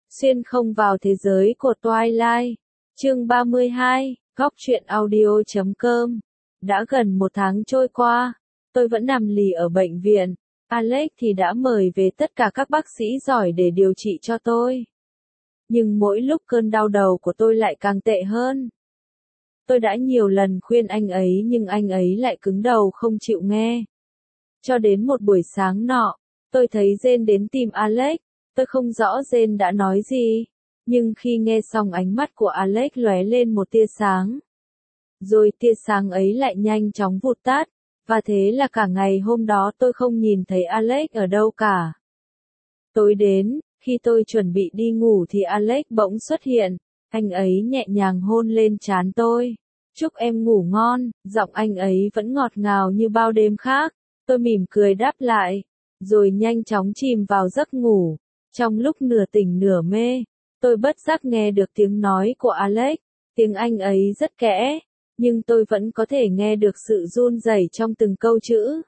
Xuyên không vào thế giới của Twilight. Chương 32, Góc truyện audio.com. Đã gần một tháng trôi qua, tôi vẫn nằm lì ở bệnh viện. Alex thì đã mời về tất cả các bác sĩ giỏi để điều trị cho tôi. Nhưng mỗi lúc cơn đau đầu của tôi lại càng tệ hơn. Tôi đã nhiều lần khuyên anh ấy nhưng anh ấy lại cứng đầu không chịu nghe. Cho đến một buổi sáng nọ, tôi thấy Jane đến tìm Alex. Tôi không rõ Jane đã nói gì, nhưng khi nghe xong ánh mắt của Alex lóe lên một tia sáng. Rồi tia sáng ấy lại nhanh chóng vụt tắt, và thế là cả ngày hôm đó tôi không nhìn thấy Alex ở đâu cả. Tối đến, khi tôi chuẩn bị đi ngủ thì Alex bỗng xuất hiện, anh ấy nhẹ nhàng hôn lên trán tôi. Chúc em ngủ ngon, giọng anh ấy vẫn ngọt ngào như bao đêm khác. Tôi mỉm cười đáp lại, rồi nhanh chóng chìm vào giấc ngủ. Trong lúc nửa tỉnh nửa mê, tôi bất giác nghe được tiếng nói của Alex. Tiếng anh ấy rất kẽ, nhưng tôi vẫn có thể nghe được sự run rẩy trong từng câu chữ.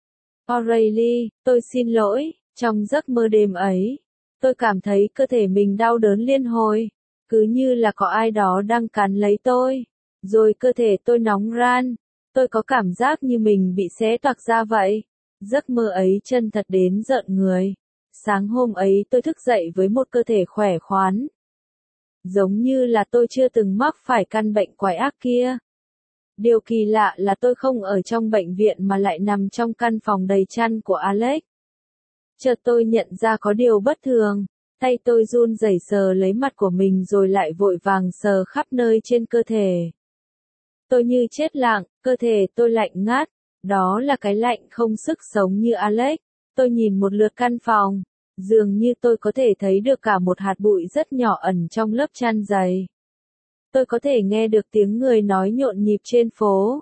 O'Reilly, tôi xin lỗi. Trong giấc mơ đêm ấy, tôi cảm thấy cơ thể mình đau đớn liên hồi, cứ như là có ai đó đang cắn lấy tôi. Rồi cơ thể tôi nóng ran, tôi có cảm giác như mình bị xé toạc ra vậy. Giấc mơ ấy chân thật đến rợn người. Sáng hôm ấy tôi thức dậy với một cơ thể khỏe khoắn. Giống như là tôi chưa từng mắc phải căn bệnh quái ác kia. Điều kỳ lạ là tôi không ở trong bệnh viện mà lại nằm trong căn phòng đầy chăn của Alex. Chợt tôi nhận ra có điều bất thường, tay tôi run rẩy sờ lấy mặt của mình rồi lại vội vàng sờ khắp nơi trên cơ thể. Tôi như chết lặng, cơ thể tôi lạnh ngắt, đó là cái lạnh không sức sống như Alex. Tôi nhìn một lượt căn phòng, dường như tôi có thể thấy được cả một hạt bụi rất nhỏ ẩn trong lớp chăn dày. Tôi có thể nghe được tiếng người nói nhộn nhịp trên phố.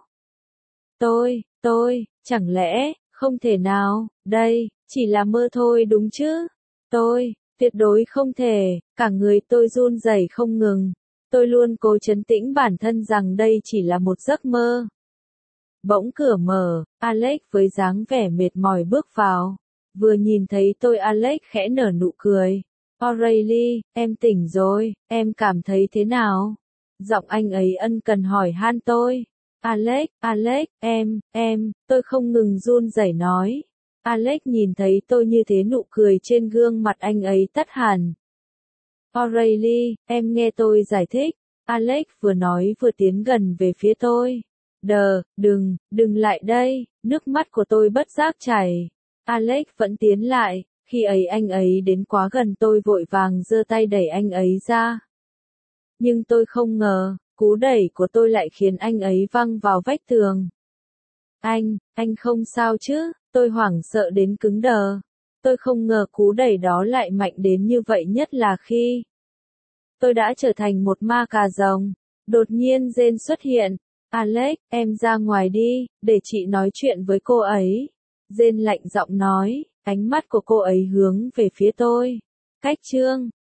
Chẳng lẽ, không thể nào, đây, chỉ là mơ thôi đúng chứ? Tuyệt đối không thể, cả người tôi run rẩy không ngừng. Tôi luôn cố trấn tĩnh bản thân rằng đây chỉ là một giấc mơ. Bỗng cửa mở, Alex với dáng vẻ mệt mỏi bước vào. Vừa nhìn thấy tôi Alex khẽ nở nụ cười. O'Reilly, em tỉnh rồi, em cảm thấy thế nào? Giọng anh ấy ân cần hỏi han tôi. Alex, tôi không ngừng run rẩy nói. Alex nhìn thấy tôi như thế nụ cười trên gương mặt anh ấy tắt hẳn. O'Reilly, em nghe tôi giải thích. Alex vừa nói vừa tiến gần về phía tôi. Đừng lại đây, nước mắt của tôi bất giác chảy. Alex vẫn tiến lại, khi ấy anh ấy đến quá gần tôi vội vàng giơ tay đẩy anh ấy ra. Nhưng tôi không ngờ, cú đẩy của tôi lại khiến anh ấy văng vào vách tường. Anh không sao chứ? Tôi hoảng sợ đến cứng đờ. Tôi không ngờ cú đẩy đó lại mạnh đến như vậy, nhất là khi tôi đã trở thành một ma cà rồng. Đột nhiên Jane xuất hiện. Alex, em ra ngoài đi, để chị nói chuyện với cô ấy. Jane lạnh giọng nói, ánh mắt của cô ấy hướng về phía tôi. Cách chương